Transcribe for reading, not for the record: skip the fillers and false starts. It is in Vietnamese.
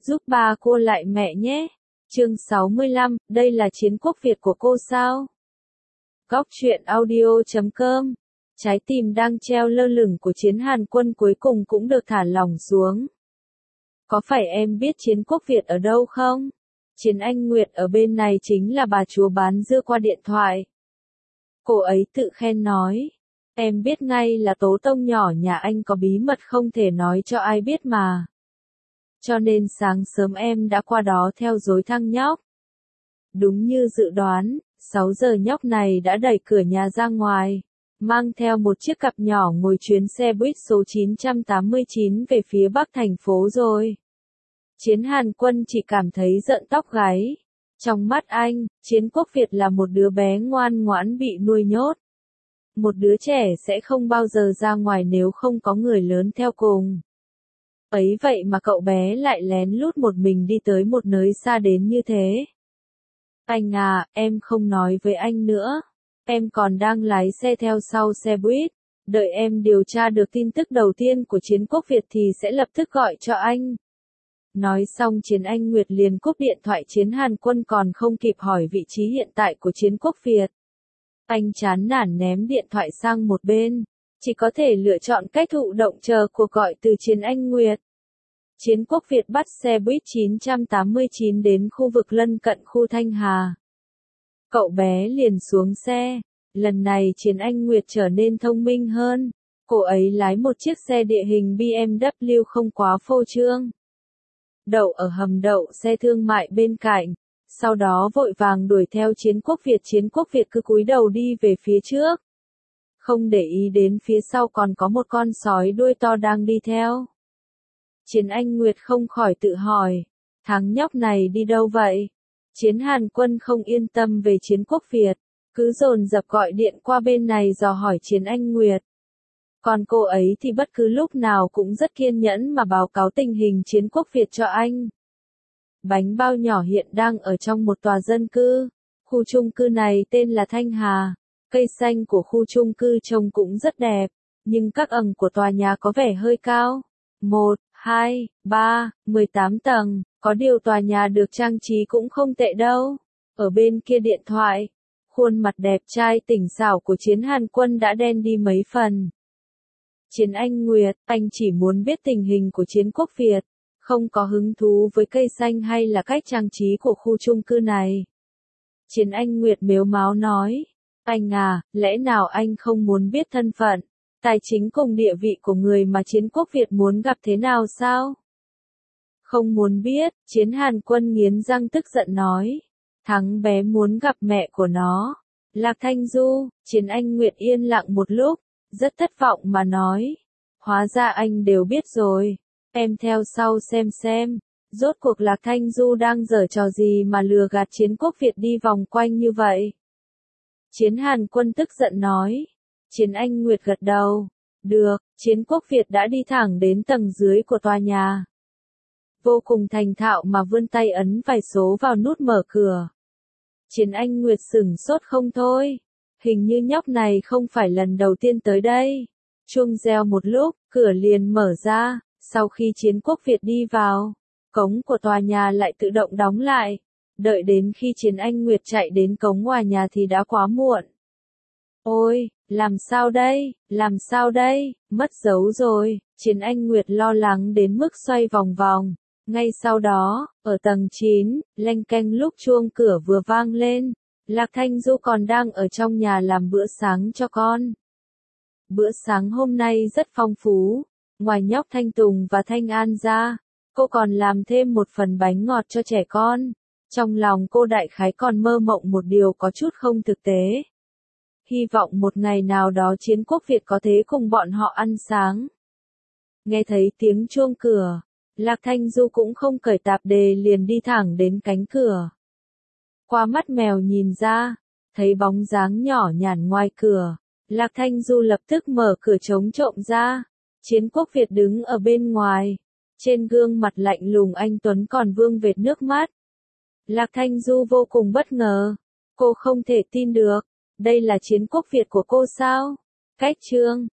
giúp ba cô lại mẹ nhé. Chương 65, đây là chiến quốc Việt của cô sao? Góc truyện audio.com. Trái tim đang treo lơ lửng của Chiến Hàn Quân cuối cùng cũng được thả lỏng xuống. Có phải em biết chiến quốc Việt ở đâu không? Chiến Anh Nguyệt ở bên này chính là bà chúa bán dưa qua điện thoại. Cô ấy tự khen nói. Em biết ngay là Tố Tông nhỏ nhà anh có bí mật không thể nói cho ai biết mà. Cho nên sáng sớm em đã qua đó theo dối thằng nhóc. Đúng như dự đoán, 6 giờ nhóc này đã đẩy cửa nhà ra ngoài, mang theo một chiếc cặp nhỏ ngồi chuyến xe buýt số 989 về phía bắc thành phố rồi. Chiến Hàn Quân chỉ cảm thấy rợn tóc gáy. Trong mắt anh, chiến quốc Việt là một đứa bé ngoan ngoãn bị nuôi nhốt. Một đứa trẻ sẽ không bao giờ ra ngoài nếu không có người lớn theo cùng. Ấy vậy mà cậu bé lại lén lút một mình đi tới một nơi xa đến như thế. Anh à, em không nói với anh nữa. Em còn đang lái xe theo sau xe buýt. Đợi em điều tra được tin tức đầu tiên của chiến quốc Việt thì sẽ lập tức gọi cho anh. Nói xong Chiến Anh Nguyệt liền cúp điện thoại. Chiến Hàn Quân còn không kịp hỏi vị trí hiện tại của chiến quốc Việt. Anh chán nản ném điện thoại sang một bên. Chỉ có thể lựa chọn cách thụ động chờ cuộc gọi từ Chiến Anh Nguyệt. Chiến quốc Việt bắt xe buýt 989 đến khu vực lân cận khu Thanh Hà. Cậu bé liền xuống xe. Lần này Chiến Anh Nguyệt trở nên thông minh hơn. Cô ấy lái một chiếc xe địa hình BMW không quá phô trương. Đậu ở hầm đậu xe thương mại bên cạnh. Sau đó vội vàng đuổi theo chiến quốc Việt. Chiến quốc Việt cứ cúi đầu đi về phía trước. Không để ý đến phía sau còn có một con sói đuôi to đang đi theo. Chiến Anh Nguyệt không khỏi tự hỏi. Thằng nhóc này đi đâu vậy? Chiến Hàn Quân không yên tâm về chiến quốc Việt. Cứ dồn dập gọi điện qua bên này dò hỏi Chiến Anh Nguyệt. Còn cô ấy thì bất cứ lúc nào cũng rất kiên nhẫn mà báo cáo tình hình chiến quốc Việt cho anh. Bánh bao nhỏ hiện đang ở trong một tòa dân cư. Khu chung cư này tên là Thanh Hà. Cây xanh của khu chung cư trông cũng rất đẹp. Nhưng các ầng của tòa nhà có vẻ hơi cao. 1, 2, 3, 18 tầng. Có điều tòa nhà được trang trí cũng không tệ đâu. Ở bên kia điện thoại, khuôn mặt đẹp trai tỉnh xảo của Chiến Hàn Quân đã đen đi mấy phần. Chiến Anh Nguyệt, anh chỉ muốn biết tình hình của chiến quốc Việt, không có hứng thú với cây xanh hay là cách trang trí của khu chung cư này. Chiến Anh Nguyệt mếu máo nói, anh à, lẽ nào anh không muốn biết thân phận, tài chính cùng địa vị của người mà chiến quốc Việt muốn gặp thế nào sao? Không muốn biết, Chiến Hàn Quân nghiến răng tức giận nói. Thằng bé muốn gặp mẹ của nó. Lạc Thanh Du. Chiến Anh Nguyệt yên lặng một lúc, rất thất vọng mà nói. Hóa ra anh đều biết rồi. Em theo sau xem. Rốt cuộc Lạc Thanh Du đang giở trò gì mà lừa gạt chiến quốc Việt đi vòng quanh như vậy? Chiến Hàn Quân tức giận nói. Chiến Anh Nguyệt gật đầu. Được, chiến quốc Việt đã đi thẳng đến tầng dưới của tòa nhà. Vô cùng thành thạo mà vươn tay ấn vài số vào nút mở cửa. Chiến Anh Nguyệt sửng sốt không thôi. Hình như nhóc này không phải lần đầu tiên tới đây. Chuông reo một lúc, cửa liền mở ra. Sau khi chiến quốc Việt đi vào, cống của tòa nhà lại tự động đóng lại. Đợi đến khi Chiến Anh Nguyệt chạy đến cống ngoài nhà thì đã quá muộn. Ôi, làm sao đây, mất dấu rồi. Chiến Anh Nguyệt lo lắng đến mức xoay vòng vòng. Ngay sau đó, ở tầng 9, leng keng lúc chuông cửa vừa vang lên, Lạc Thanh Du còn đang ở trong nhà làm bữa sáng cho con. Bữa sáng hôm nay rất phong phú, ngoài nhóc Thanh Tùng và Thanh An ra, cô còn làm thêm một phần bánh ngọt cho trẻ con. Trong lòng cô đại khái còn mơ mộng một điều có chút không thực tế. Hy vọng một ngày nào đó chiến quốc Việt có thể cùng bọn họ ăn sáng. Nghe thấy tiếng chuông cửa, Lạc Thanh Du cũng không cởi tạp dề liền đi thẳng đến cánh cửa. Qua mắt mèo nhìn ra, thấy bóng dáng nhỏ nhản ngoài cửa, Lạc Thanh Du lập tức mở cửa chống trộm ra. Chiến quốc Việt đứng ở bên ngoài, trên gương mặt lạnh lùng anh tuấn còn vương vệt nước mắt. Lạc Thanh Du vô cùng bất ngờ, cô không thể tin được, đây là chiến quốc Việt của cô sao? Cách chương